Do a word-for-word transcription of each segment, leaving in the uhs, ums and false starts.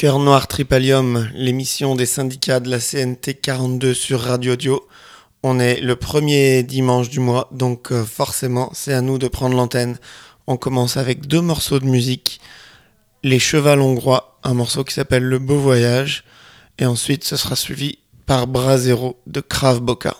Cœur Noir Tripalium, l'émission des syndicats de la C N T quarante-deux sur Radio Audio. On est le premier dimanche du mois, donc euh, forcément, c'est à nous de prendre l'antenne. On commence avec deux morceaux de musique. Les Chevals Hongrois, un morceau qui s'appelle Le Beau Voyage. Et ensuite, ce sera suivi par Brasero de Krav Boka.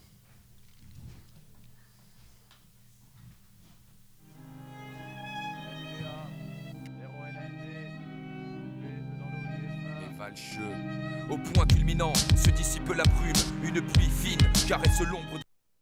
Au point culminant, se dissipe la brume, une pluie fine caresse l'ombre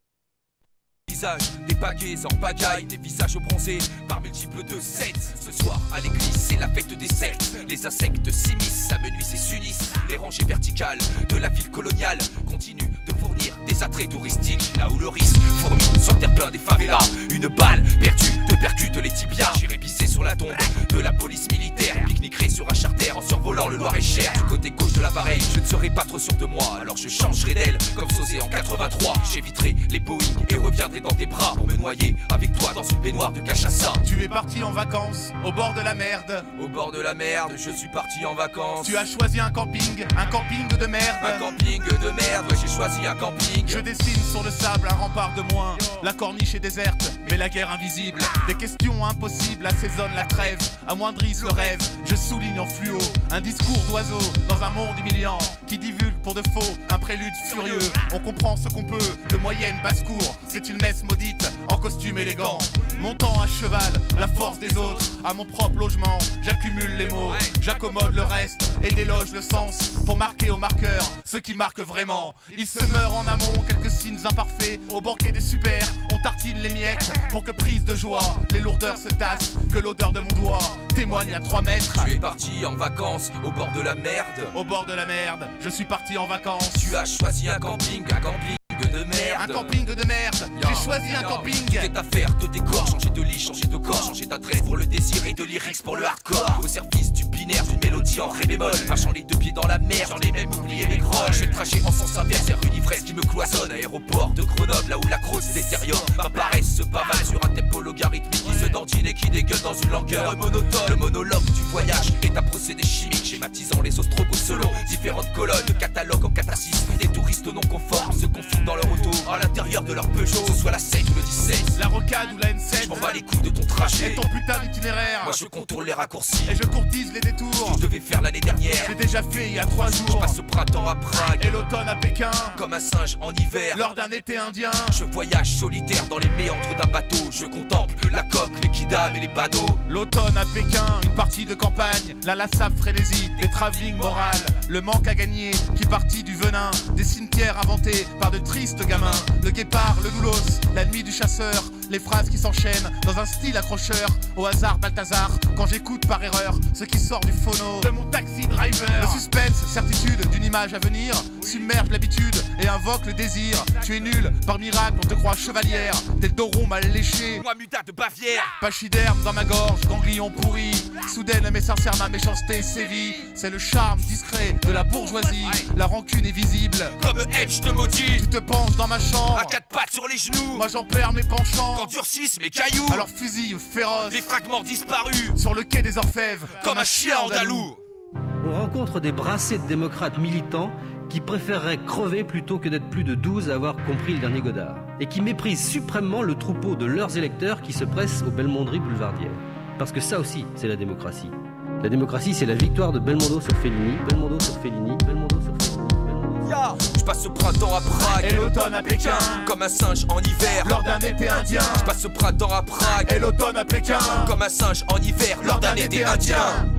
du visage, des baguets en pagaille, des visages bronzés par multiples de sept. Ce soir à l'église, c'est la fête des sectes. Les insectes s'immiscent, s'amenuisent et s'unissent. Les rangées verticales de la ville coloniale continuent de fournir des attraits touristiques. Là où le risque fourmille sur terre-plein des favelas. Une balle perdue te percute les tibias. J'irai pisser sur la tombe de la police militaire. Pique-niquerai sur un charter en survolant le Loir-et-Cher. Du côté gauche de l'appareil, je ne serai pas trop sûr de moi. Alors je changerai d'aile comme Sauzé en quatre-vingt-trois. J'éviterai les Boeing et reviendrai dans tes bras pour me noyer avec toi dans une baignoire de cachaça. Tu es parti en vacances au bord de la merde. Au bord de la merde, je suis parti en vacances. Tu as choisi un camping, un camping de merde. Un camping de merde, ouais, j'ai choisi un camping. Je dessine sur le sable un rempart de moins. La corniche est déserte, mais la guerre invisible. Des questions impossibles assaisonnent la trêve, amoindrissent le rêve. Je souligne en fluo un discours d'oiseau dans un monde humiliant qui divulgue pour de faux un prélude furieux. On comprend ce qu'on peut de moyenne basse-cour. C'est une messe maudite en costume élégant. Montant à cheval, la force des autres. À mon propre logement, j'accumule les mots. J'accommode le reste et déloge le sens pour marquer au marqueur ce qui marque vraiment. Il se meurt en amont, quelques signes imparfaits. Au banquet des super, on tartine les miettes pour que prise de joie, les lourdeurs se tassent. Que l'odeur de mon doigt témoigne à trois mètres. Tu es parti en vacances au bord de la merde. Au bord de la merde, je suis parti en vacances. Tu as choisi un camping, un camping de merde. Un camping de merde, Yo, j'ai choisi un yo. camping. Tout est affaire de décor, changer de lit, changer de corps, changer d'adresse pour le désir et de lyrics pour le hardcore. Au service du binaire, d'une mélodie en ré bémol. Marchant les deux pieds dans la mer, j'en ai même oublié mes grolles. Je fais le trajet en sens inverse vers une ivresse qui me cloisonne. Aéroport de Grenoble, là où la crosse se détériore. Ma paresse se pavane sur un tempo logarithmique qui se dandine et qui dégueule dans une langueur monotone. Le monologue du voyage est un procédé chimique, schématisant les ostrogos selon différentes colonnes de catalogue en catharsis. Des touristes non conformes se confondent dans leur auto à l'intérieur de leur Peugeot, que ce soit la sept ou le dix-sept, la rocade ou la N sept. Je m'en bats les couilles de ton trajet et ton putain d'itinéraire. Moi je contourne les raccourcis et je courtise les détours. Je devais faire l'année dernière, j'ai déjà fait il y a trois jours. Je passe au printemps à Prague et l'automne à Pékin. Comme un singe en hiver, lors d'un été indien. Je voyage solitaire dans les méandres d'un bateau. Je contemple la coque, les kidams et les badauds. L'automne à Pékin, une partie de campagne. L'inlassable frénésie, des travelling morales. Le manque à gagner qui partit du venin. Des cimetières inventés par de tristes gamins. Le guépard, le doulos, la nuit du chasseur. Les phrases qui s'enchaînent dans un style accrocheur. Au hasard Balthazar, quand j'écoute par erreur ce qui sort du phono de mon taxi driver. Le suspense, certitude d'une image à venir submerge l'habitude et invoque le désir. Tu es nul, par miracle on te croit chevalière. T'es le dos rond mal léché, moi mutat de Bavière. Pachyderme dans ma gorge, ganglion pourri. Soudaine mais sincère ma méchanceté sévit. C'est le charme discret de la bourgeoisie. La rancune est visible comme Edge te maudit. Tu te penches dans ma chambre à quatre pattes sur les genoux. Moi j'en perds mes penchants quand durcissent mes cailloux. Alors fusille féroce, les fragments disparus sur le quai des Orfèvres comme un chien andalou. On rencontre des brassées de démocrates militants qui préféreraient crever plutôt que d'être plus de douze à avoir compris le dernier Godard, et qui méprisent suprêmement le troupeau de leurs électeurs qui se pressent aux Belmonderies boulevardières. Parce que ça aussi, c'est la démocratie. La démocratie, c'est la victoire de Belmondo sur Fellini, Belmondo sur Fellini, Belmondo sur Fellini. Yeah. Je passe au printemps à Prague et l'automne à Pékin. Comme un singe en hiver lors d'un été indien. Je passe au printemps à Prague et l'automne à Pékin. Comme un singe en hiver lors d'un été indien.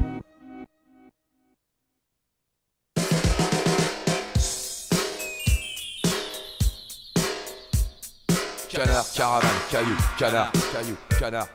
Canard, caravane, caillou, canard, caillou, canard.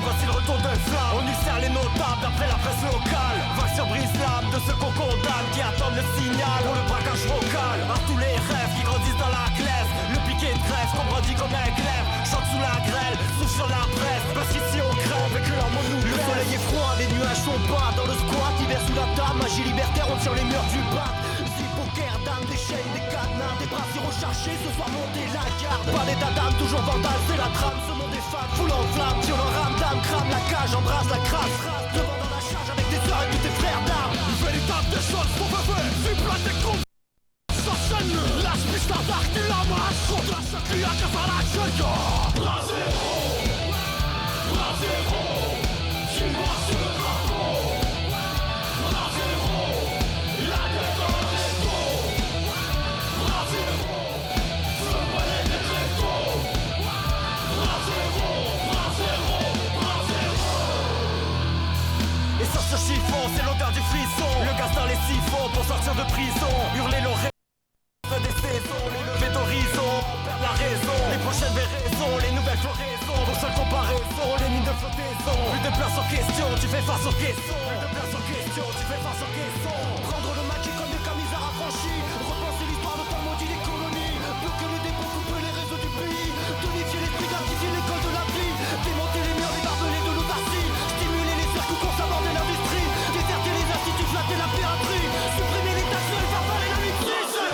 voici le retour de flamme. On ulcère les notables d'après la presse locale. Vaccin brise l'âme de ceux qu'on condamne, qui attendent le signal pour le braquage vocal. À tous les rêves qui grandissent dans la glaise, le piquet de grève qu'on brandit comme un glaive. Chante sous la grêle, souffle sur la presse, parce qu'ici on crève et que leur monde nous blesse. Le soleil est froid, les nuages sont bas dans le squat. Hiver sous la table, magie libertaire, on tire les murs du bas. Zip, poker, dame, des chaînes, des cadenas, des brassiers recherchés, ce soir monter la garde. Pas d'état d'âme, toujours vandale, c'est la trame. Ce monde est fade, foule en flamme, violent rame, dame, crame la cage, embrasse la crasse. Devant dans la charge avec tes soeurs et tous tes frères d'armes. Une véritable des choses, pour bébé, c'est plein des cons. S'enchaîne, lâche piste d'arc, tu la masse. Contre la chacune, à qu'à faire la chèque. Bras zéro, bras zéro, tu vois sur le drapeau. Bras zéro, la tête dans le resto. Bras zéro, feu mollet des tréteaux. Bras zéro, bras zéro, bras zéro. Et sur ce chiffon, c'est l'odeur du frisson. Le gaz dans les siphons pour sortir de prison. Hurler l'oreille des saisons, les levées d'horizon, on perd la raison. Les prochaines raisons, les nouvelles floraisons. Pour seule comparaison, les mines de flottaison. Plus de place en question, tu fais face aux questions. Plus de place en question, tu fais face aux questions. Prendre le maquis comme des camisards affranchis. Repenser l'histoire de temps maudit des colonies. Bloquer le dépôt, couper les réseaux du pays. Tonifier l'esprit, gratifier l'école de la vie. Démonter les murs, les barbelés de l'autarcie. Stimuler les circuits pour saborder l'industrie. Déserter les instituts, flatter la piraterie. Supprimer les taxes, les faire parler la mixture.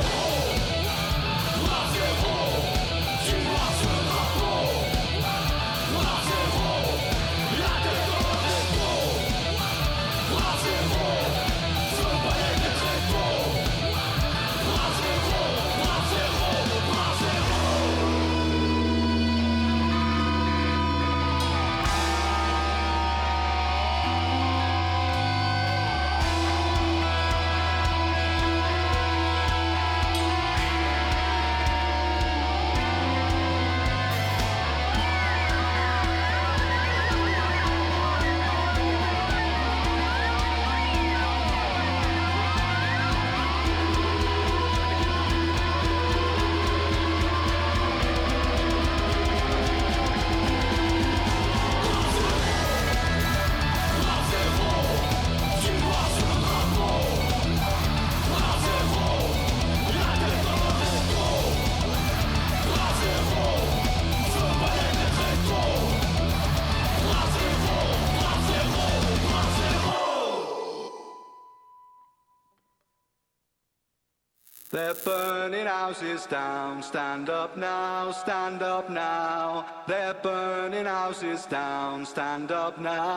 They're burning houses down, stand up now, stand up now. They're burning houses down, stand up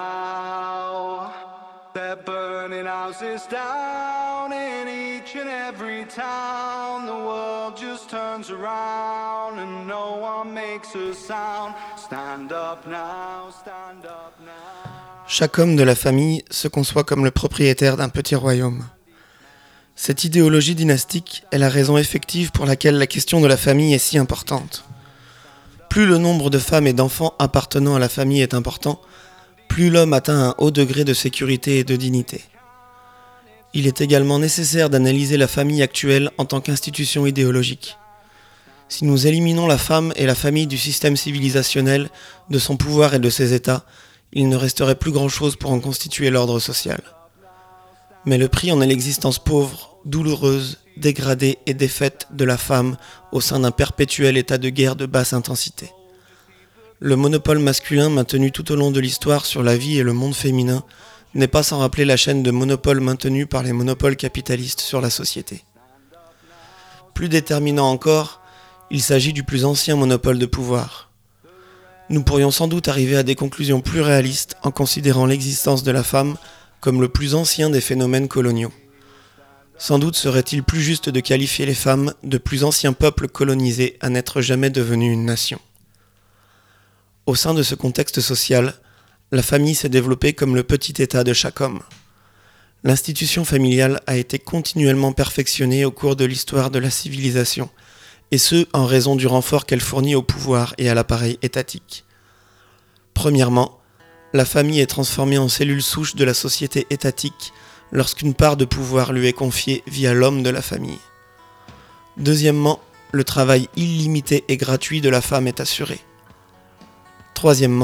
now. They're burning houses down in each and every town. The world just turns around and no one makes a sound. Stand up now, stand up now. Chaque homme de la famille se conçoit comme le propriétaire d'un petit royaume. Cette idéologie dynastique est la raison effective pour laquelle la question de la famille est si importante. Plus le nombre de femmes et d'enfants appartenant à la famille est important, plus l'homme atteint un haut degré de sécurité et de dignité. Il est également nécessaire d'analyser la famille actuelle en tant qu'institution idéologique. Si nous éliminons la femme et la famille du système civilisationnel, de son pouvoir et de ses états, il ne resterait plus grand-chose pour en constituer l'ordre social. Mais le prix en est l'existence pauvre, douloureuse, dégradée et défaite de la femme au sein d'un perpétuel état de guerre de basse intensité. Le monopole masculin maintenu tout au long de l'histoire sur la vie et le monde féminin n'est pas sans rappeler la chaîne de monopole maintenue par les monopoles capitalistes sur la société. Plus déterminant encore, il s'agit du plus ancien monopole de pouvoir. Nous pourrions sans doute arriver à des conclusions plus réalistes en considérant l'existence de la femme comme le plus ancien des phénomènes coloniaux. Sans doute serait-il plus juste de qualifier les femmes de plus anciens peuples colonisés à n'être jamais devenus une nation. Au sein de ce contexte social, la famille s'est développée comme le petit état de chaque homme. L'institution familiale a été continuellement perfectionnée au cours de l'histoire de la civilisation, et ce, en raison du renfort qu'elle fournit au pouvoir et à l'appareil étatique. Premièrement, la famille est transformée en cellule souche de la société étatique lorsqu'une part de pouvoir lui est confiée via l'homme de la famille. Deuxièmement, le travail illimité et gratuit de la femme est assuré. Troisièmement,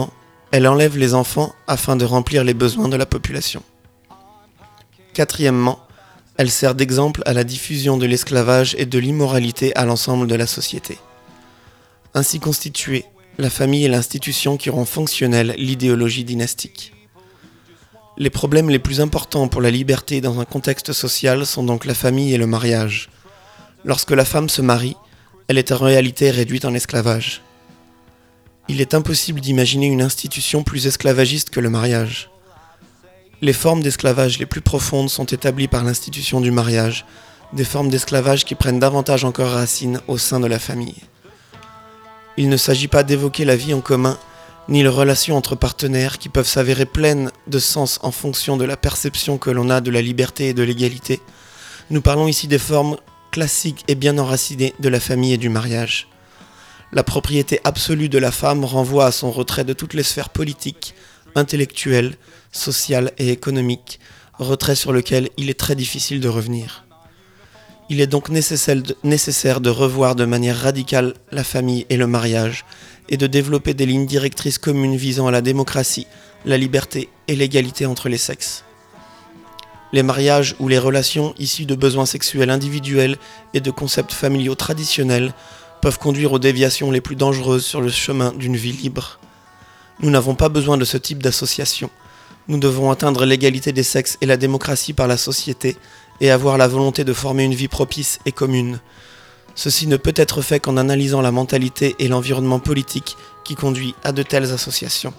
Elle enlève les enfants afin de remplir les besoins de la population. Quatrièmement, elle sert d'exemple à la diffusion de l'esclavage et de l'immoralité à l'ensemble de la société. Ainsi constituée, la famille est l'institution qui rend fonctionnelle l'idéologie dynastique. Les problèmes les plus importants pour la liberté dans un contexte social sont donc la famille et le mariage. Lorsque la femme se marie, elle est en réalité réduite en esclavage. Il est impossible d'imaginer une institution plus esclavagiste que le mariage. Les formes d'esclavage les plus profondes sont établies par l'institution du mariage, des formes d'esclavage qui prennent davantage encore racine au sein de la famille. Il ne s'agit pas d'évoquer la vie en commun, ni les relations entre partenaires qui peuvent s'avérer pleines de sens en fonction de la perception que l'on a de la liberté et de l'égalité. Nous parlons ici des formes classiques et bien enracinées de la famille et du mariage. La propriété absolue de la femme renvoie à son retrait de toutes les sphères politiques, intellectuelles, sociales et économiques, retrait sur lequel il est très difficile de revenir. Il est donc nécessaire de, nécessaire de revoir de manière radicale la famille et le mariage, et de développer des lignes directrices communes visant à la démocratie, la liberté et l'égalité entre les sexes. Les mariages ou les relations issues de besoins sexuels individuels et de concepts familiaux traditionnels peuvent conduire aux déviations les plus dangereuses sur le chemin d'une vie libre. Nous n'avons pas besoin de ce type d'association. Nous devons atteindre l'égalité des sexes et la démocratie par la société et avoir la volonté de former une vie propice et commune. Ceci ne peut être fait qu'en analysant la mentalité et l'environnement politique qui conduit à de telles associations.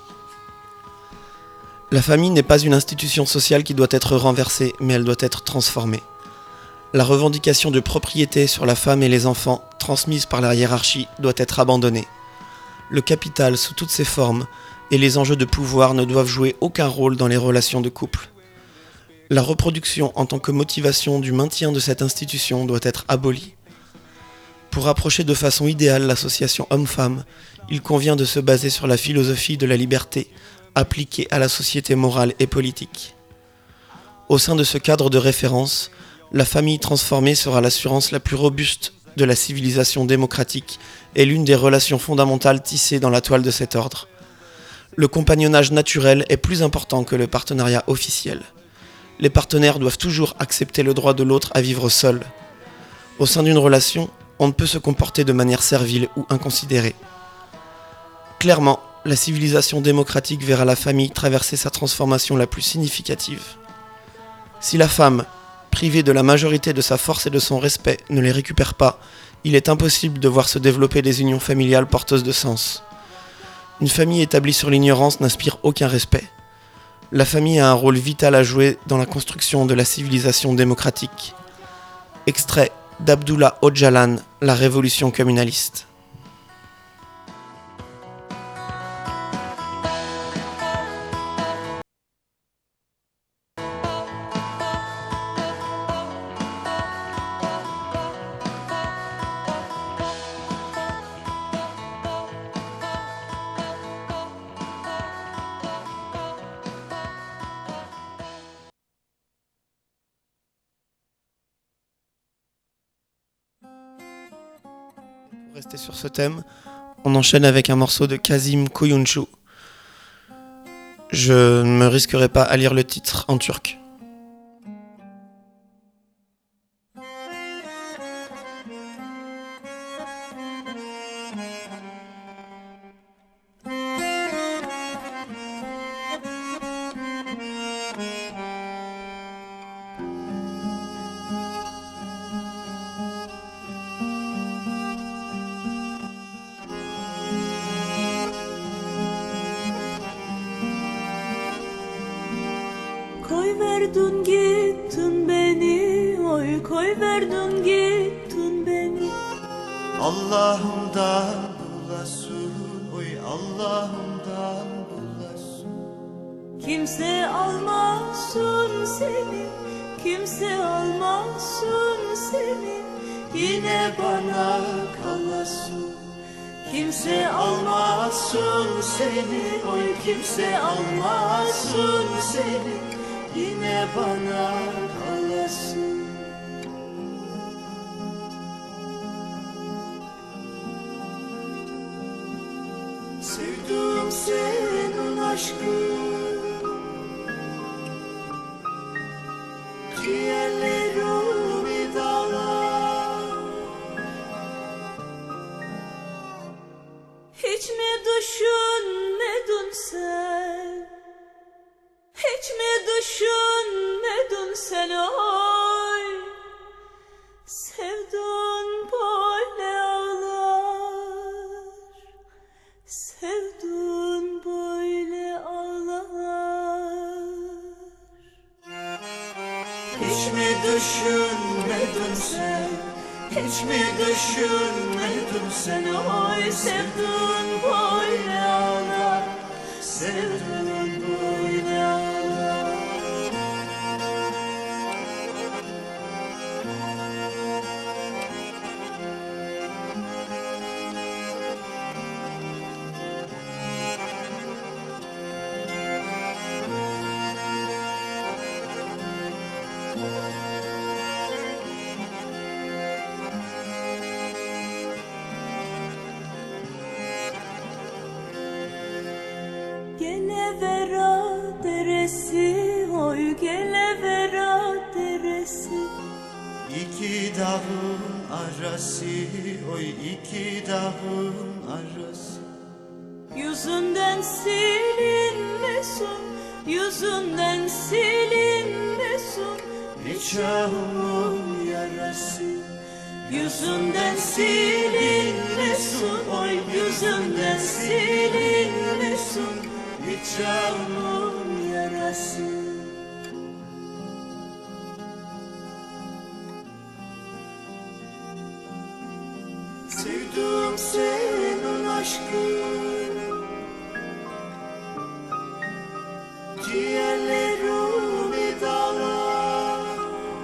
La famille n'est pas une institution sociale qui doit être renversée, mais elle doit être transformée. La revendication de propriété sur la femme et les enfants, transmise par la hiérarchie, doit être abandonnée. Le capital sous toutes ses formes et les enjeux de pouvoir ne doivent jouer aucun rôle dans les relations de couple. La reproduction en tant que motivation du maintien de cette institution doit être abolie. Pour approcher de façon idéale l'association homme-femme, il convient de se baser sur la philosophie de la liberté appliquée à la société morale et politique. Au sein de ce cadre de référence, la famille transformée sera l'assurance la plus robuste de la civilisation démocratique et l'une des relations fondamentales tissées dans la toile de cet ordre. Le compagnonnage naturel est plus important que le partenariat officiel. Les partenaires doivent toujours accepter le droit de l'autre à vivre seul. Au sein d'une relation, on ne peut se comporter de manière servile ou inconsidérée. Clairement, la civilisation démocratique verra la famille traverser sa transformation la plus significative. Si la femme, privée de la majorité de sa force et de son respect, ne les récupère pas, il est impossible de voir se développer des unions familiales porteuses de sens. Une famille établie sur l'ignorance n'inspire aucun respect. La famille a un rôle vital à jouer dans la construction de la civilisation démocratique. Extrait d'Abdullah Öcalan, La Révolution communaliste. Pour rester sur ce thème, on enchaîne avec un morceau de Kazım Koyuncu. Je ne me risquerai pas à lire le titre en turc. Koy verdin gittin beni, oy koy verdin gittin beni. Allah'ımdan bulasın, oy Allah'ımdan bulasın. Kimse almasın seni, kimse almasın seni. Yine bana kalasın. Kimse almasın seni, oy kimse almasın seni. Yine bana kalasın. Sevdim seni aşkın ciğerlerimi dağlar. Hiç mi düşünmedin sen? Hiç mi düşünmedin sen oy? Sevdun böyle ağlar. Sevdun böyle ağlar. Hiç mi düşünmedin sen? Hiç mi düşünmedin sen? Oy sevdun böyle ağlar. Sevdun böyle ağlar. Gelevera deresi, oy gelevera deresi. İki dağın arası, oy iki dağın arası. Yüzünden silinmesin, yüzünden silinmesin. Nikahımın yarası. Yüzünden silinmesin, oy yüzünden silinmesin. Nikahımın yarası. Sevdim senin aşkın ciğerlerimi dağlar.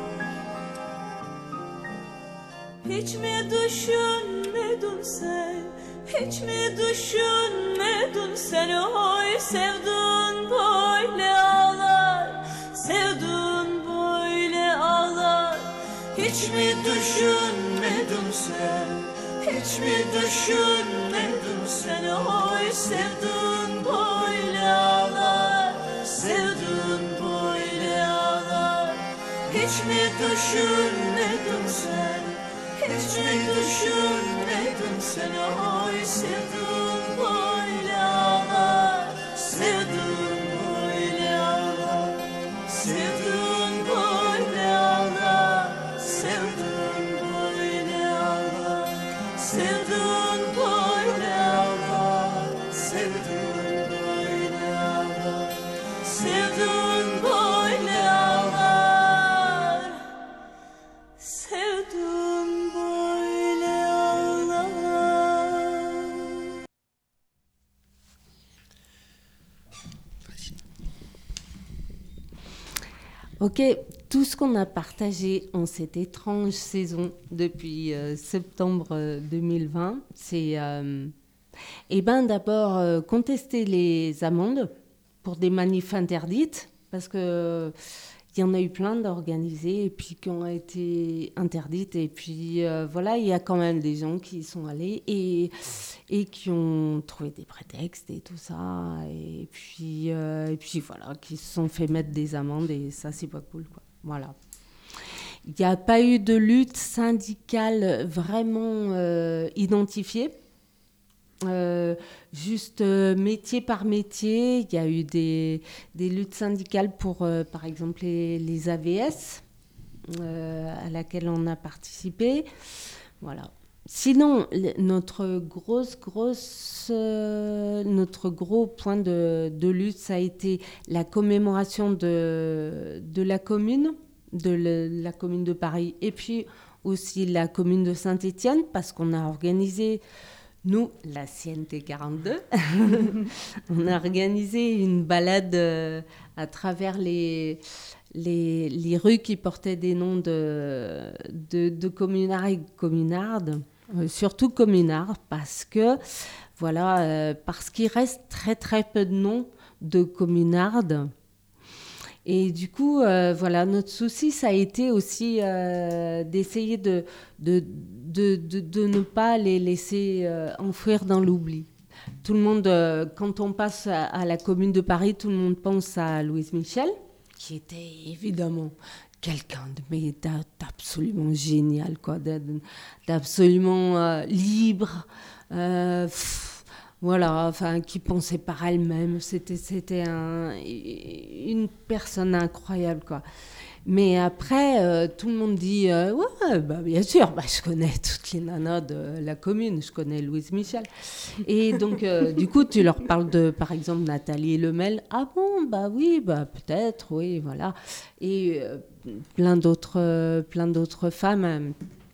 Hiç mi düşünmedin sen? Hiç mi düşünmedin sen? Oy sevdun böyle ağlar. Sevdun böyle ağlar. Hiç mi düşünmedin sen? Hiç mi düşünmedin sen? Oy sevdun böyle ağlar. Sevdun böyle ağlar. Hiç mi düşünmedin sen? Hiç mi düşünmedin sen? Oy sevdun böyle ağlar. Sevdun böyle ağlar. Sevdun böyle ağlar. Sevdun böyle ağlar. Sevdun böyle ağlar. Sevdun böyle ağlar. Sevdun böyle ağlar. Sevdun böyle ağlar. Ok, tout ce qu'on a partagé en cette étrange saison depuis euh, septembre euh, deux mille vingt, c'est euh, eh ben, d'abord euh, contester les amendes pour des manifs interdites, parce que il y en a eu plein d'organisées et puis qui ont été interdites. Et puis euh, voilà, il y a quand même des gens qui y sont allés et, et qui ont trouvé des prétextes et tout ça. Et puis, euh, et puis voilà, qui se sont fait mettre des amendes et ça, c'est pas cool, quoi. Voilà. Il n'y a pas eu de lutte syndicale vraiment euh, identifiée. Euh, juste euh, métier par métier, il y a eu des, des luttes syndicales pour, euh, par exemple, les, les A V S, euh, à laquelle on a participé. Voilà. Sinon, le, notre grosse, grosse, euh, notre gros point de, de lutte, ça a été la commémoration de, de la commune, de le, la commune de Paris, et puis aussi la commune de Saint-Étienne, parce qu'on a organisé... Nous, la C N T quarante-deux, on a organisé une balade euh, à travers les, les, les rues qui portaient des noms de, de, de communards et communardes, euh, surtout communards, parce que voilà, euh, parce qu'il reste très très peu de noms de communardes. Et du coup, euh, voilà, notre souci, ça a été aussi euh, d'essayer de, de, de, de, de ne pas les laisser euh, enfouir dans l'oubli. tout le monde, euh, quand on passe à, à la Commune de Paris, tout le monde pense à Louise Michel, qui était évidemment quelqu'un de, mais d'a- d'absolument génial, quoi, d'a- d'absolument euh, libre, euh, pff, voilà, enfin, qui pensait par elle-même. C'était, c'était un, une personne incroyable, quoi. Mais après, euh, tout le monde dit euh, ouais, bah, bien sûr, bah, je connais toutes les nanas de la commune, je connais Louise Michel. Et donc, euh, du coup, tu leur parles de, par exemple, Nathalie Lemel. Ah bon, bah oui, bah peut-être, oui, voilà. Et euh, plein d'autres, euh, plein d'autres femmes. Euh,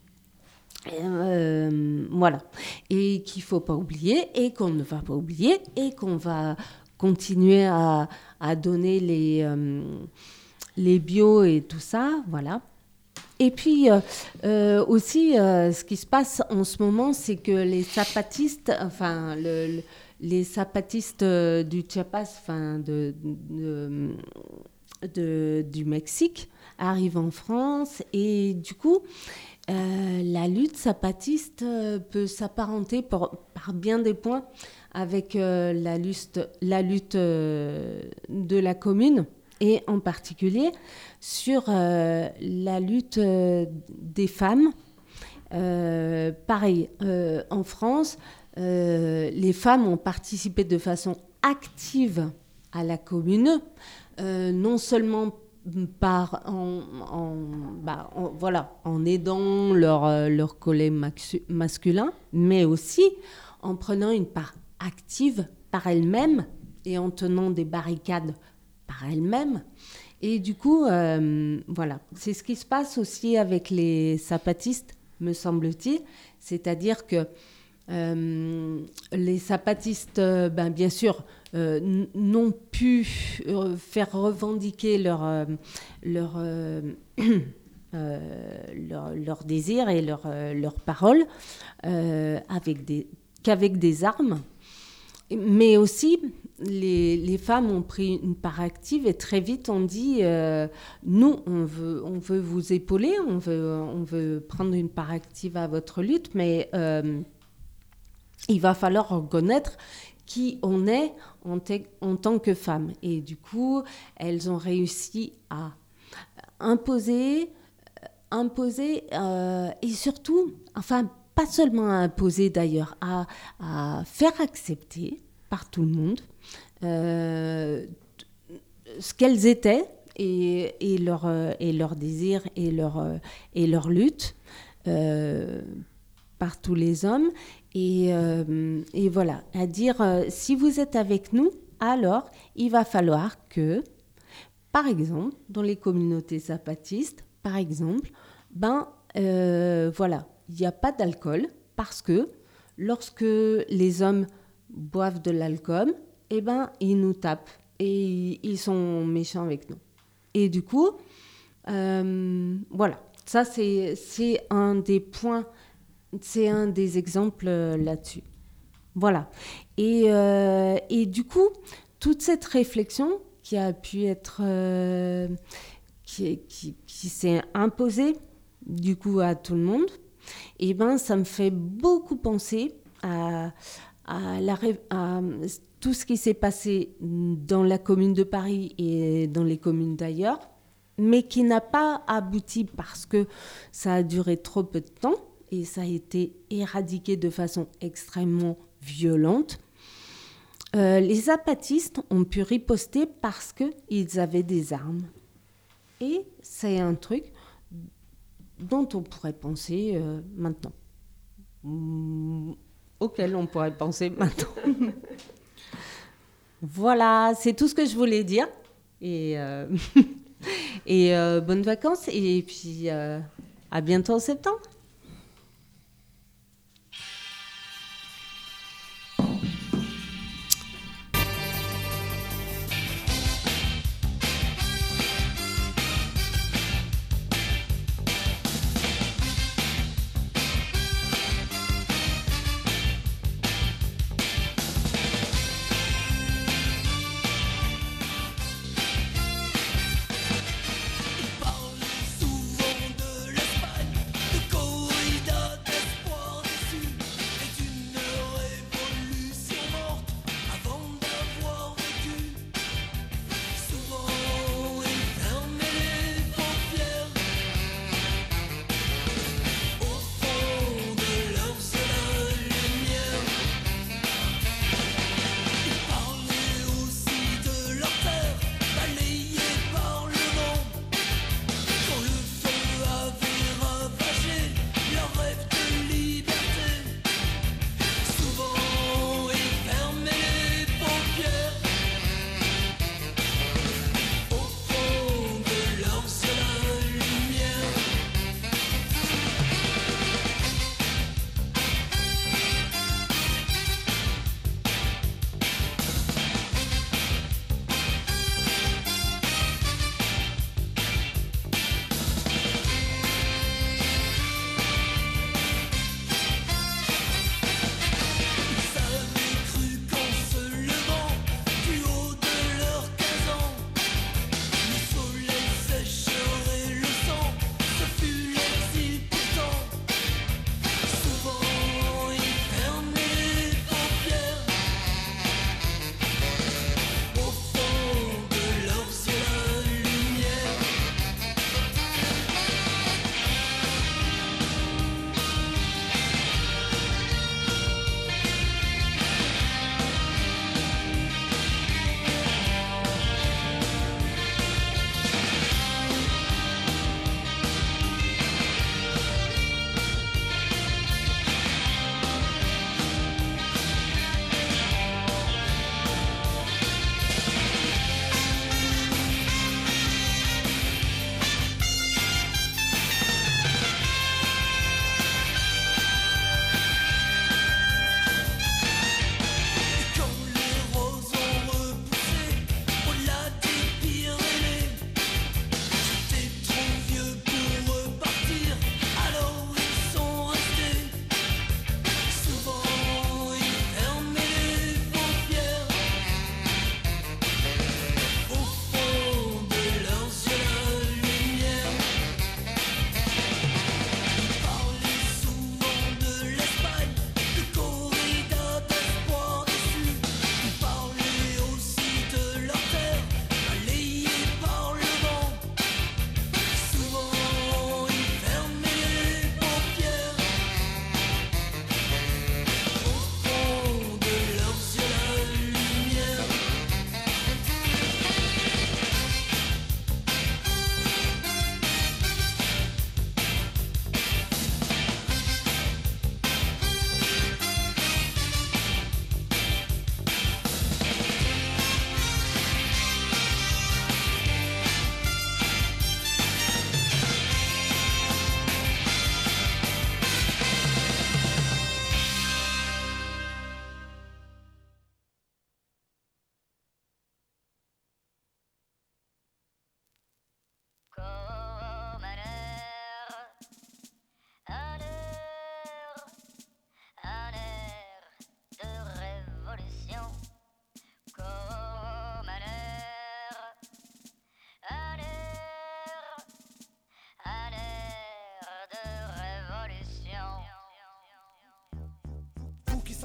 euh, voilà. Et qu'il ne faut pas oublier, et qu'on ne va pas oublier, et qu'on va continuer à, à donner les. Euh, les bios et tout ça, voilà. Et puis euh, euh, aussi, euh, ce qui se passe en ce moment, c'est que les zapatistes, enfin, le, le, les zapatistes euh, du Chiapas, enfin, de, de, de, du Mexique, arrivent en France. Et du coup, euh, la lutte zapatiste euh, peut s'apparenter pour, par bien des points avec euh, la lutte, la lutte euh, de la commune. Et en particulier sur euh, la lutte euh, des femmes. Euh, pareil, euh, en France, euh, les femmes ont participé de façon active à la commune, euh, non seulement par, en, en, bah, en, voilà, en aidant leurs leur collègues maxu- masculins, mais aussi en prenant une part active par elles-mêmes et en tenant des barricades par elle-même. Et du coup, euh, voilà, c'est ce qui se passe aussi avec les zapatistes, me semble-t-il. C'est-à-dire que euh, les zapatistes, euh, ben, bien sûr, euh, n- n'ont pu euh, faire revendiquer leur, euh, leur, euh, euh, leur, leur désir et leurs leur paroles euh, avec des, qu'avec des armes. Mais aussi, les, les femmes ont pris une part active et très vite on dit euh, nous, on veut, on veut vous épauler, on veut, on veut prendre une part active à votre lutte, mais euh, il va falloir reconnaître qui on est en, te, en tant que femme. Et du coup, elles ont réussi à imposer, imposer euh, et surtout, enfin, pas seulement à imposer d'ailleurs, à, à faire accepter par tout le monde euh, ce qu'elles étaient et, et, leur, euh, et leur désir et leur, euh, et leur lutte euh, par tous les hommes. Et, euh, et voilà, à dire, euh, si vous êtes avec nous, alors il va falloir que, par exemple, dans les communautés zapatistes, par exemple, ben euh, voilà, il n'y a pas d'alcool parce que lorsque les hommes boivent de l'alcool, eh ben, ils nous tapent et ils sont méchants avec nous. Et du coup, euh, voilà, ça c'est, c'est un des points, c'est un des exemples là-dessus. Voilà. Et, euh, et du coup, toute cette réflexion qui a pu être, euh, qui, qui, qui s'est imposée du coup à tout le monde, et eh ben, ça me fait beaucoup penser à, à, la, à tout ce qui s'est passé dans la commune de Paris et dans les communes d'ailleurs, mais qui n'a pas abouti parce que ça a duré trop peu de temps et ça a été éradiqué de façon extrêmement violente. Euh, les zapatistes ont pu riposter parce qu'ils avaient des armes. Et c'est un truc dont on pourrait penser euh, maintenant. Mmh, auquel on pourrait penser maintenant. Voilà, c'est tout ce que je voulais dire. Et, euh, et euh, bonnes vacances. Et puis, euh, à bientôt en septembre. Souvent de l'Espagne, de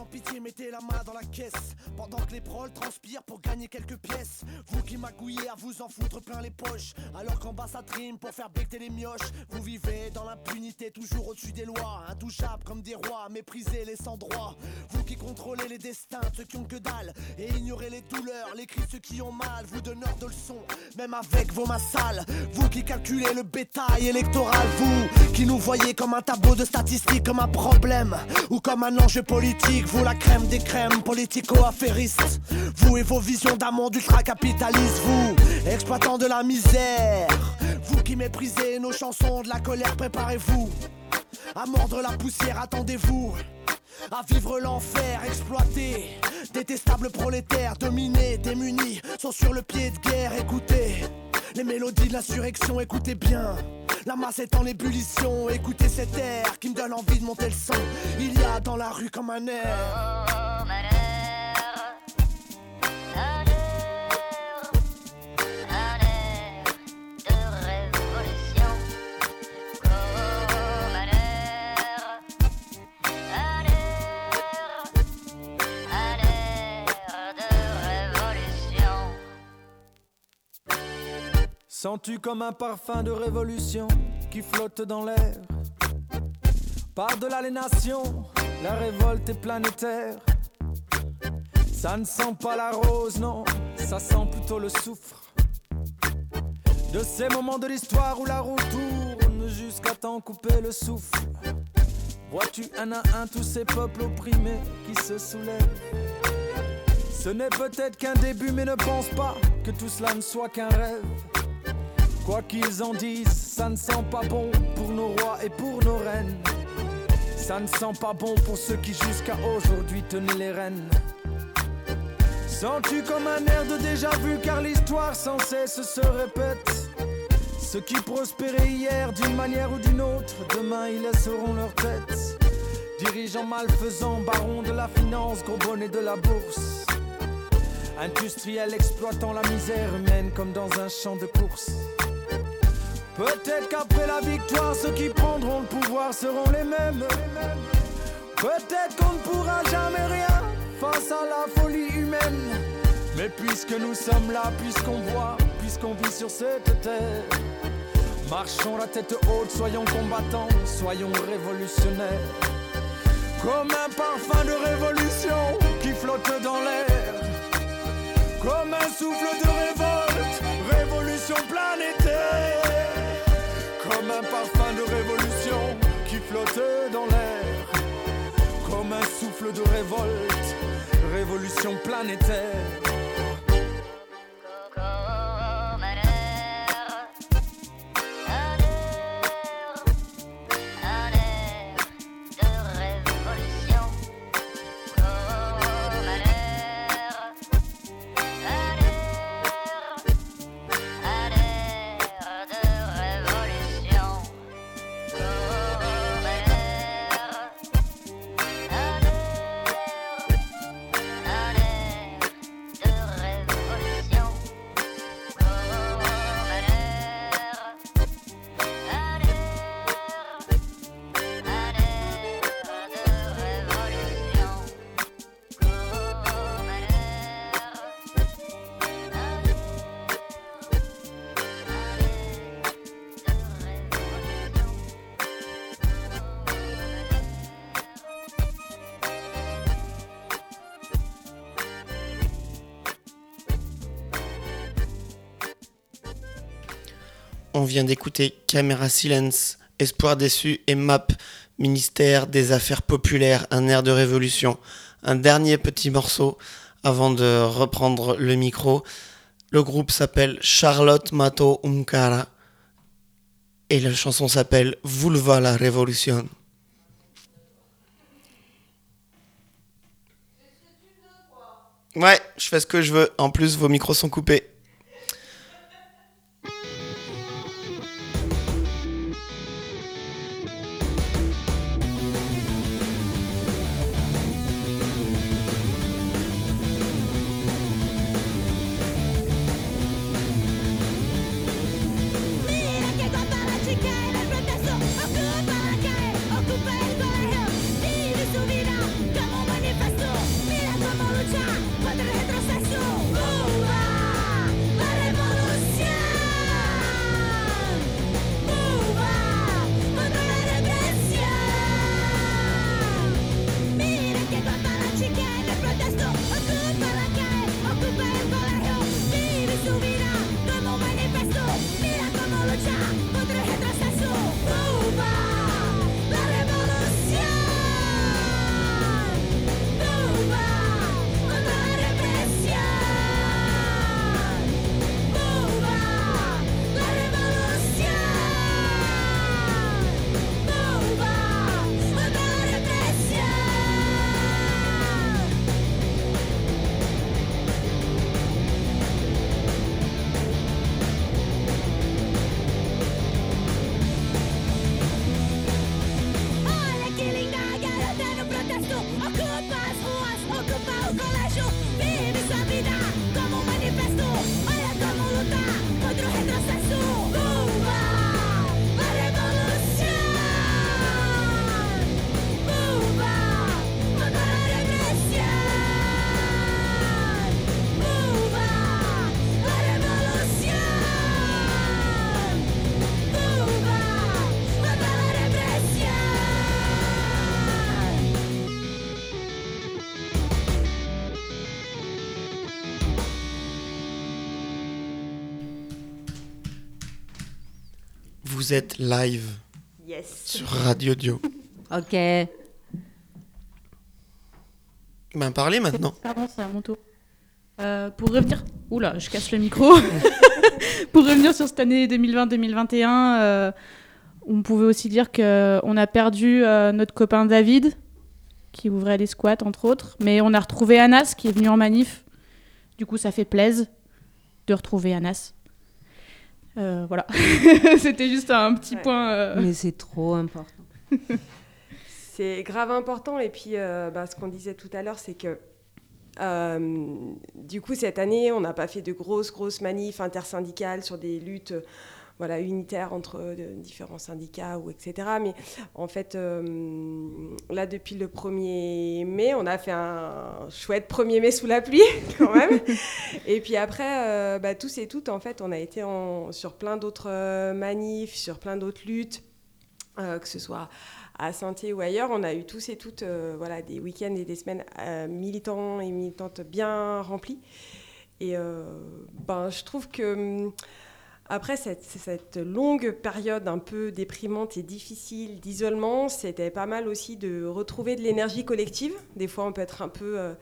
sans pitié mettez la main dans la caisse. Pendant que les proles transpirent pour gagner quelques pièces. Vous qui magouillez à vous en foutre plein les poches. Alors qu'en bas ça trime pour faire becter les mioches. Vous vivez dans l'impunité toujours au-dessus des lois. Intouchables comme des rois, méprisés les sans droit. Vous qui contrôlez les destins de ceux qui ont que dalle. Et ignorez les douleurs, les cris de ceux qui ont mal. Vous donneurs de leçons, même avec vos mains sales. Vous qui calculez le bétail électoral. Vous qui nous voyez comme un tableau de statistiques, comme un problème ou comme un enjeu politique. Vous la crème des crèmes politico-affairistes. Vous et vos visions d'un monde ultra-capitaliste. Vous, exploitant de la misère. Vous qui méprisez nos chansons de la colère, préparez-vous à mordre la poussière, attendez-vous à vivre l'enfer, exploité. Détestables prolétaires, dominés, démunis, sont sur le pied de guerre. Écoutez les mélodies de l'insurrection, écoutez bien. La masse est en ébullition, écoutez cet air qui me donne envie de monter le son. Il y a dans la rue comme un air. Comme un air, un air, un air de révolution. Comme un air, un air, un air de révolution. Sens-tu comme un parfum de révolution qui flotte dans l'air? Par-delà les nations, la révolte est planétaire. Ça ne sent pas la rose, non, ça sent plutôt le soufre. De ces moments de l'histoire où la roue tourne jusqu'à t'en couper le souffle. Vois-tu un à un tous ces peuples opprimés qui se soulèvent? Ce n'est peut-être qu'un début, mais ne pense pas que tout cela ne soit qu'un rêve. Quoi qu'ils en disent, ça ne sent pas bon pour nos rois et pour nos reines. Ça ne sent pas bon pour ceux qui jusqu'à aujourd'hui tenaient les rênes. Sens-tu comme un air de déjà-vu car l'histoire sans cesse se répète? Ceux qui prospéraient hier d'une manière ou d'une autre, demain ils laisseront leur tête. Dirigeants malfaisants, barons de la finance, gros bonnets de la bourse. Industriels exploitant la misère humaine comme dans un champ de course. Peut-être qu'après la victoire, ceux qui prendront le pouvoir seront les mêmes. Peut-être qu'on ne pourra jamais rien face à la folie humaine. Mais puisque nous sommes là, puisqu'on voit, puisqu'on vit sur cette terre, marchons la tête haute, soyons combattants, soyons révolutionnaires. Comme un parfum de révolution qui flotte dans l'air. Comme un souffle de révolte, révolution planétaire. Comme un parfum de révolution qui flotte dans l'air. Comme un souffle de révolte, révolution planétaire. Comme un air, un air, un air de révolution. Comme un air, un air, un air de révolution. Comme un air, un air, un air de révolution. Comme un air, un air, un air de révolution. Comme un On vient d'écouter Caméra Silence, Espoir déçu et M A P, Ministère des Affaires Populaires, un air de révolution. Un dernier petit morceau avant de reprendre le micro. Le groupe s'appelle Charlotte Mato Un Cara et la chanson s'appelle Vulva la Révolution. Ouais, je fais ce que je veux. En plus, vos micros sont coupés. Occupa il barrio, vivi su vita, come un manifesto. vous êtes live Yes. sur Radio Dio. Ok. Ben parlez maintenant. Pardon, c'est à mon tour. Euh, pour revenir... Oula, je casse le micro. Pour revenir sur cette année deux mille vingt deux mille vingt et un, euh, on pouvait aussi dire qu'on a perdu euh, notre copain David, qui ouvrait les squats, entre autres. Mais on a retrouvé Anas, qui est venu en manif. Du coup, ça fait plaisir de retrouver Anas. Euh, voilà. C'était juste un petit Ouais. point... euh, Mais c'est trop important. C'est grave important. Et puis, euh, bah, ce qu'on disait tout à l'heure, c'est que euh, du coup, cette année, on n'a pas fait de grosses, grosses manifs intersyndicales sur des luttes euh, voilà, unitaires entre euh, différents syndicats, ou et cetera. Mais en fait, euh, là, depuis le premier mai, on a fait un chouette premier mai sous la pluie, quand même. Et puis après, euh, bah, tous et toutes, en fait, on a été en, sur plein d'autres euh, manifs, sur plein d'autres luttes, euh, que ce soit à Saint-Étienne ou ailleurs. On a eu tous et toutes euh, voilà, des week-ends et des semaines euh, militants et militantes bien remplis. Et euh, ben, je trouve que après cette, cette longue période un peu déprimante et difficile d'isolement, c'était pas mal aussi de retrouver de l'énergie collective. Des fois, on peut être un peu... Euh,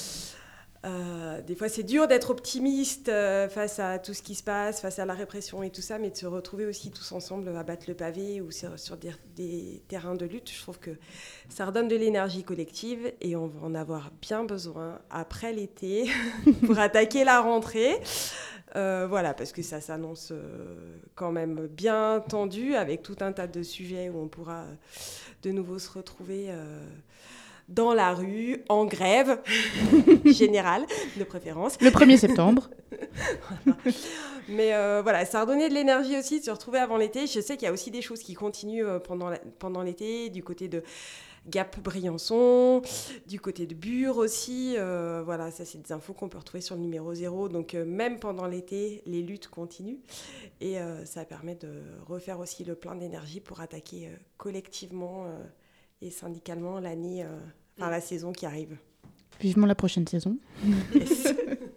euh, des fois, c'est dur d'être optimiste euh, face à tout ce qui se passe, face à la répression et tout ça, mais de se retrouver aussi tous ensemble à battre le pavé ou sur, sur des, des terrains de lutte. Je trouve que ça redonne de l'énergie collective et on va en avoir bien besoin après l'été pour attaquer la rentrée. Euh, voilà, parce que ça s'annonce euh, quand même bien tendu avec tout un tas de sujets où on pourra euh, de nouveau se retrouver euh, dans la rue, en grève générale, de préférence. Le premier septembre. Voilà. Mais euh, voilà, ça a redonné de l'énergie aussi de se retrouver avant l'été. Je sais qu'il y a aussi des choses qui continuent euh, pendant, la, pendant l'été, du côté de Gap-Briançon, du côté de Bure aussi. Euh, voilà, ça, c'est des infos qu'on peut retrouver sur le numéro zéro. Donc, euh, même pendant l'été, les luttes continuent. Et euh, ça permet de refaire aussi le plein d'énergie pour attaquer euh, collectivement euh, et syndicalement l'année, euh, enfin la saison qui arrive. Vivement la prochaine saison. Yes.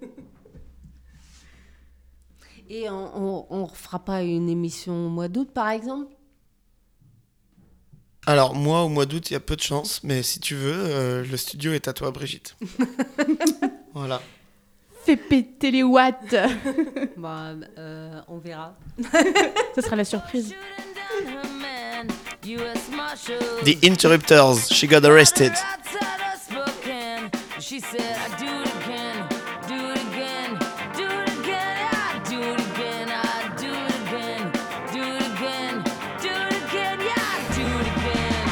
Et on ne refera pas une émission au mois d'août, par exemple? Alors, moi, au mois d'août, il y a peu de chance, mais si tu veux, euh, le studio est à toi, Brigitte. Voilà. Fais péter les watts. Bah, euh, on verra. Ce sera la surprise. The Interrupters, She Got Arrested. She said, I do it again, do it again, do it again, I do it again, I do it again, do it again, do it again, yeah, I do it again.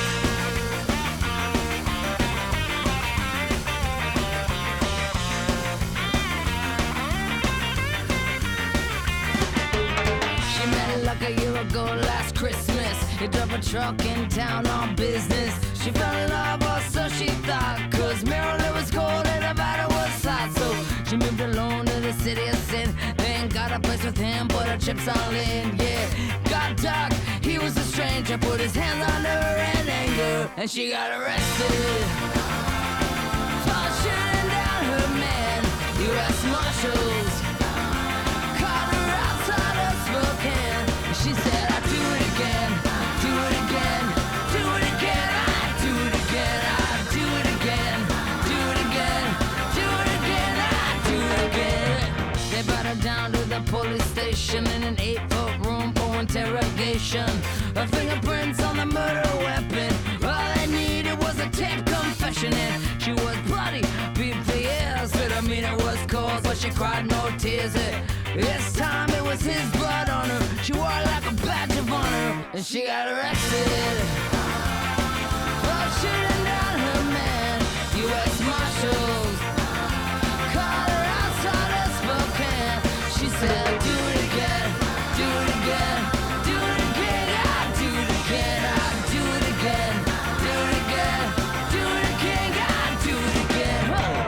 She met her like a year ago last Christmas. He drove a truck in town on business. She fell in love, or so she thought, cause Maryland was cold and Nevada was hot. So she moved alone to the city of sin. Then got a place with him, put her chips all in, yeah. Got dark, he was a stranger, put his hands on her in anger, and she got arrested for shooting down her man. U S Marshals caught her outside of Spokane. She said, I do it again, do it again, do it again, I do it again, I do it again, do it again, do it again, I do it again. They brought her down to the police station in an eight-foot room for interrogation. Her fingerprints on the murder weapon. All they needed was a tape confession, and she was bloody, beat for years. But I mean, it was cold, but she cried no tears. This time it was his blood on her. She wore it like a badge of honor, and she got arrested for shooting down her man. U S Marshals caught her outside of Spokane. She said, do it again, do it again, do it again, I do it again, I do it again, do it again, do it again, I do it again. Oh.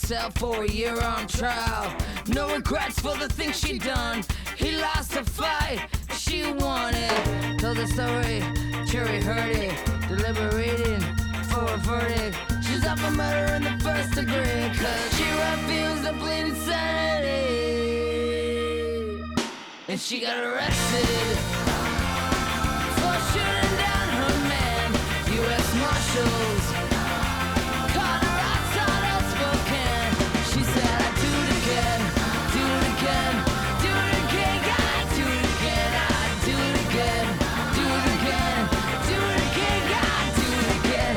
cell for a year on trial. No regrets for the things she done. He lost the fight, she won it. Told the story, jury heard it. Deliberating for a verdict. She's up for murder in the first degree, cause she refused to plead insanity. And she got arrested for shooting down her man. U S Marshals caught her outside of Spokane. She said, I do it again, do it again, do it again, God, do it again, I do it again, do it again, do it again, God, do it again.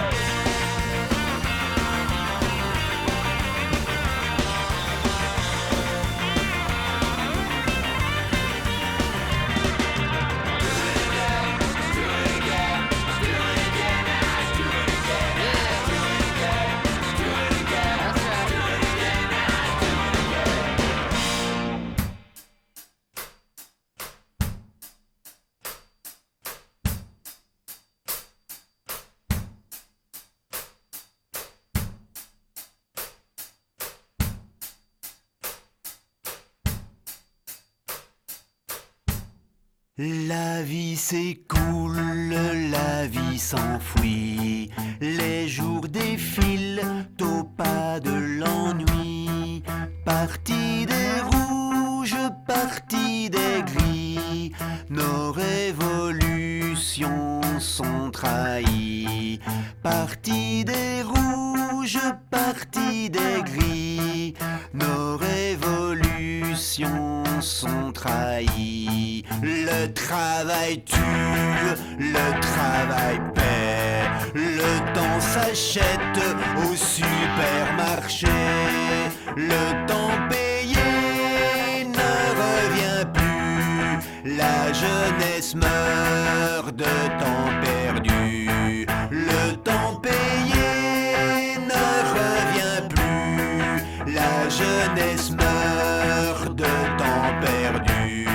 La vie s'écoule, la vie s'enfuit, les jours défilent au pas de l'ennui. Parti des rouges, parti des gris, nos révolutions sont trahies. Parti des rouges, parti des gris, nos révolutions sont trahies. Le travail tue, le travail paie, le temps s'achète au supermarché. Le temps payé ne revient plus, la jeunesse meurt de temps perdu. Le temps payé ne revient plus, la jeunesse meurt de temps perdu.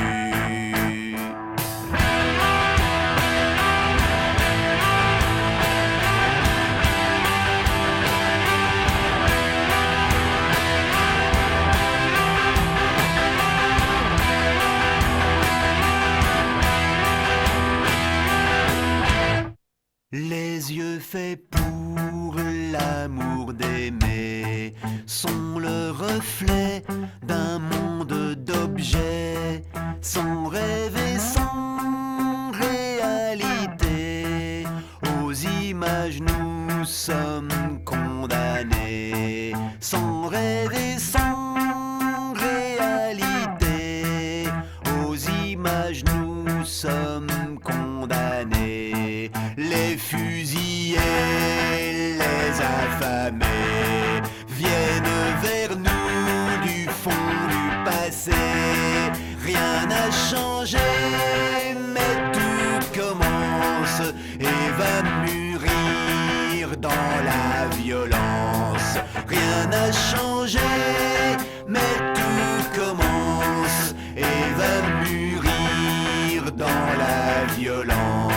Les yeux faits pour l'amour d'aimer sont le reflet d'un monde d'objets, sans rêve et sans réalité. Aux images nous sommes condamnés, sans rêve et sans réalité. Aux images nous sommes condamnés. Les fusillés, les affamés viennent vers nous du fond du passé. Rien n'a changé, mais tout commence et va mûrir dans la violence. Rien n'a changé, mais tout commence et va mûrir dans la violence.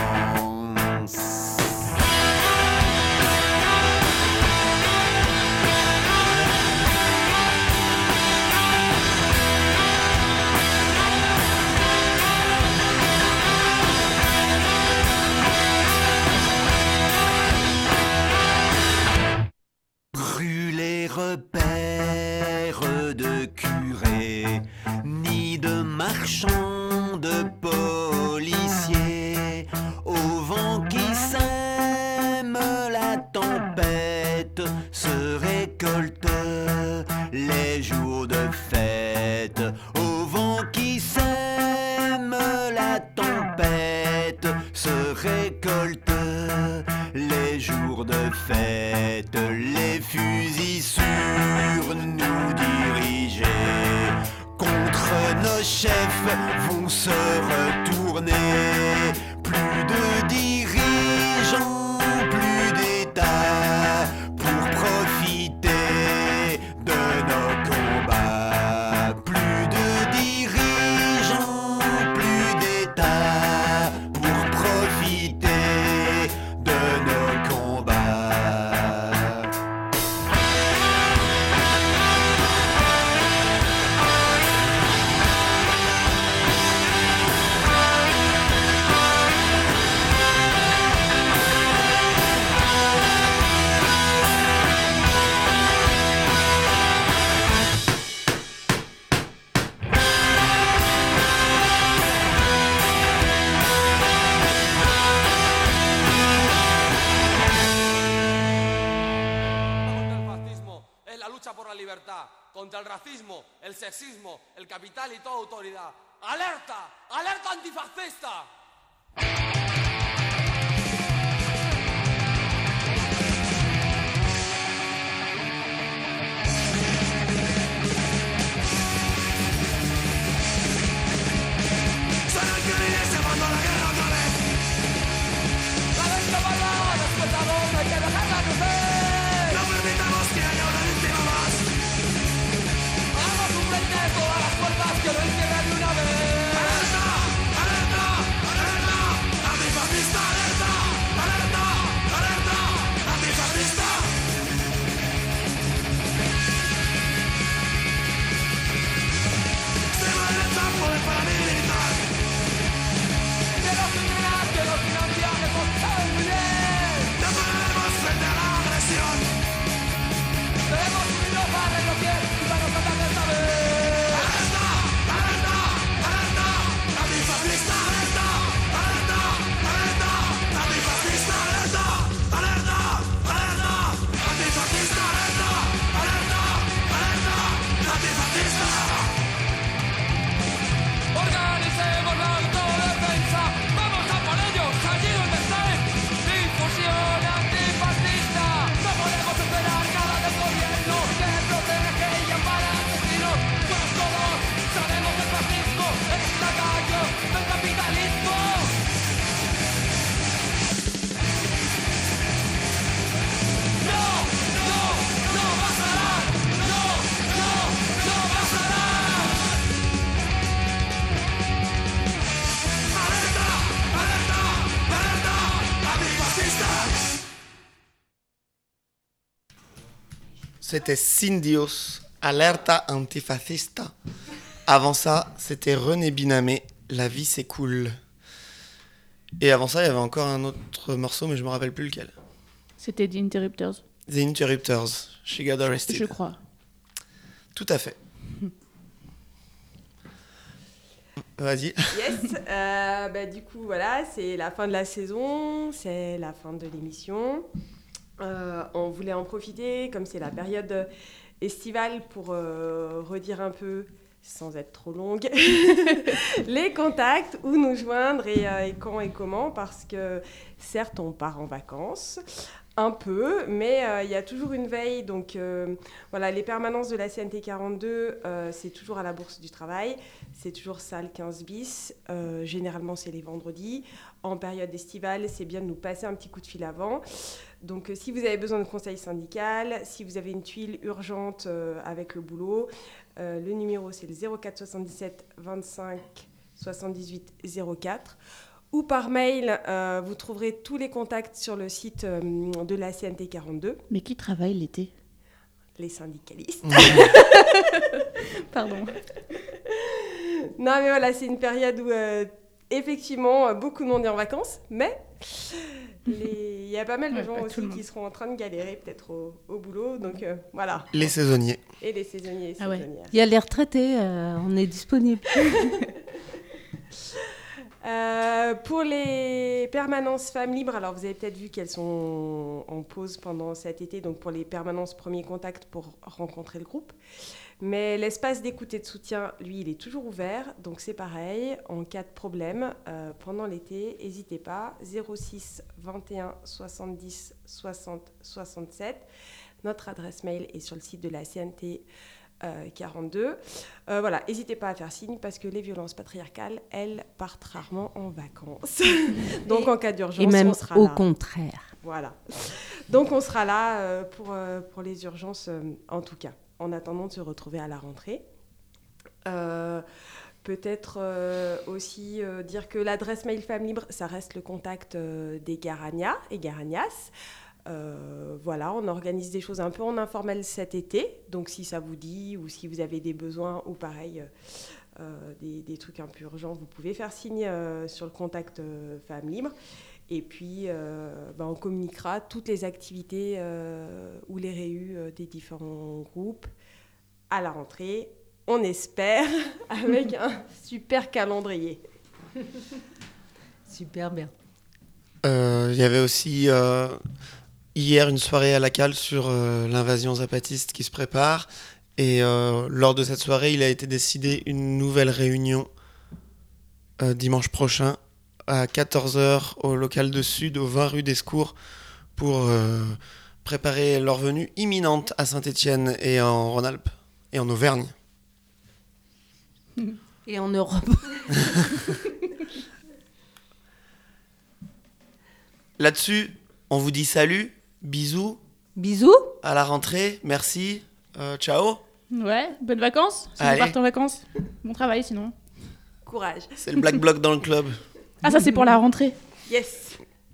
Brûler repères de curés, ni de marchands, de policiers, au vent qui sème la tempête, se récolte les jours de fête. Au vent qui sème la tempête, se récolte les jours de fête. Les fusils sur nous diriger contre nos chefs vont se retourner. Plus de dirigeants, plus d'États pour profiter de nos combats. Plus de dirigeants, plus d'États pour profiter de nos combats. por la libertad, contra el racismo, el sexismo, el capital y toda autoridad. ¡Alerta! ¡Alerta antifascista! Que lo encierre de una vez. ¡Alerta! ¡Alerta! ¡Alerta! ¡Antifascista! ¡Alerta! ¡Alerta! ¡Alerta! ¡Antifascista! Extrema derecha, poder paramilitar. Que los criminales, que los financian, que nos saben muy bien. No pararemos frente a la agresión. Debemos unirnos para recoger y para nos atacar esta vez. Organicemos la autodefensa, vamos a por ellos, allí donde estén. Difusión antifascista, no podemos esperar nada del gobierno que protege y ampara al destino. Pues todos sabemos que el fascismo es la calle del capitalismo. No, no, no pasará, no, no, no pasará. C'était Sindios, Alerta Antifascista. Avant ça, c'était René Binamé, La vie c'est cool. Et avant ça, il y avait encore un autre morceau, mais je me rappelle plus lequel. C'était The Interrupters. The Interrupters, She Got Arrested. Je crois. Tout à fait. Vas-y. Yes, euh, bah, du coup, voilà, c'est la fin de la saison, c'est la fin de l'émission. Euh, on voulait en profiter, comme c'est la période estivale, pour euh, redire un peu, sans être trop longue, les contacts, où nous joindre et, euh, et quand et comment, parce que certes, on part en vacances, un peu, mais il euh, y a toujours une veille. Donc euh, voilà, les permanences de la C N T quarante-deux, euh, c'est toujours à la Bourse du Travail, c'est toujours salle quinze bis, euh, généralement c'est les vendredis. En période estivale, c'est bien de nous passer un petit coup de fil avant. Donc euh, si vous avez besoin de conseils syndical, si vous avez une tuile urgente euh, avec le boulot, euh, le numéro c'est le zéro quatre soixante-dix-sept vingt-cinq soixante-dix-huit zéro quatre. Ou par mail, euh, vous trouverez tous les contacts sur le site euh, de la C N T quarante-deux. Mais qui travaille l'été ? Les syndicalistes. Pardon. Non, mais voilà, c'est une période où, euh, effectivement, beaucoup de monde est en vacances, mais il y a pas mal de Ouais, gens pas aussi tout le monde. qui seront en train de galérer, peut-être au, au boulot. Donc, euh, voilà. Les saisonniers. Et les saisonniers et Ah ouais. saisonnières. Il y a les retraités, euh, on est disponible. Euh, pour les permanences femmes libres, alors vous avez peut-être vu qu'elles sont en pause pendant cet été, donc pour les permanences premier contact pour rencontrer le groupe. Mais l'espace d'écoute et de soutien, lui, il est toujours ouvert, donc c'est pareil. En cas de problème, euh, pendant l'été, n'hésitez pas, zéro six vingt et un soixante-dix soixante soixante-sept. Notre adresse mail est sur le site de la C N T Euh, quarante-deux. Euh, voilà, n'hésitez pas à faire signe parce que les violences patriarcales, elles partent rarement en vacances. Donc et, en cas d'urgence, et même on sera au là. contraire. Voilà. Donc on sera là euh, pour, euh, pour les urgences euh, en tout cas, en attendant de se retrouver à la rentrée. Euh, Peut-être euh, aussi euh, dire que l'adresse mail Femmes Libres, ça reste le contact euh, des Garagnas et Garagnas. Euh, voilà, on organise des choses un peu en informel cet été, donc si ça vous dit ou si vous avez des besoins ou pareil, euh, des, des trucs un peu urgents, vous pouvez faire signe euh, sur le contact euh, Femmes Libres. Et puis, euh, bah, on communiquera toutes les activités euh, ou les réus euh, des différents groupes à la rentrée, on espère, avec un super calendrier. Super bien. Il euh, y avait aussi... Euh... hier une soirée à la cale sur euh, l'invasion zapatiste qui se prépare. Et euh, lors de cette soirée, il a été décidé une nouvelle réunion euh, dimanche prochain à quatorze heures au local de Sud, au vingt rue d'Escours, pour euh, préparer leur venue imminente à Saint-Étienne et en Rhône-Alpes et en Auvergne. Et en Europe. Là-dessus, on vous dit salut, bisous. Bisous. À la rentrée, merci, euh, ciao. Ouais, bonnes vacances. Si Allez. vous partez en vacances. Bon travail sinon. Courage. C'est le Black Bloc dans le club. Ah, ça c'est pour la rentrée. Yes.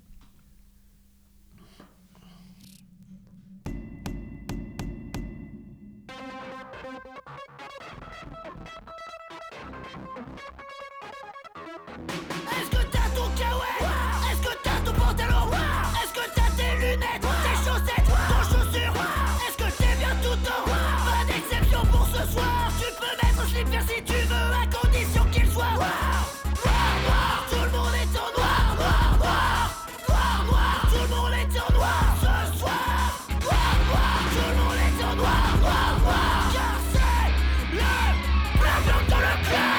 Est-ce que t'as ton kawaii? Est-ce que t'as ton pantalon? Est-ce que t'as tes lunettes, tes chaussettes, ton chaussure? Est-ce que t'es bien tout temps? Pas d'exception pour ce soir. Tu peux mettre un slipper si tu veux, à condition qu'il soit noir. Noir, noir, tout le monde est en noir. Noir, noir, noir, noir, tout le monde est en noir ce soir. Noir, noir, tout le monde est en noir. Noir, noir, car c'est le Black Bloc dans le club.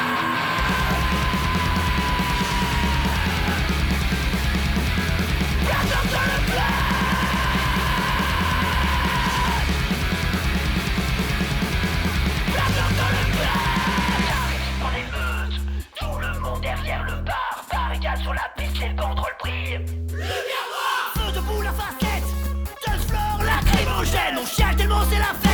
Derrière le bar, barricade sur la piste, les banderoles brillent. Lumière noire, feu de boule à fasquette, dance floor, lacrymogène, on chiale tellement c'est la fête.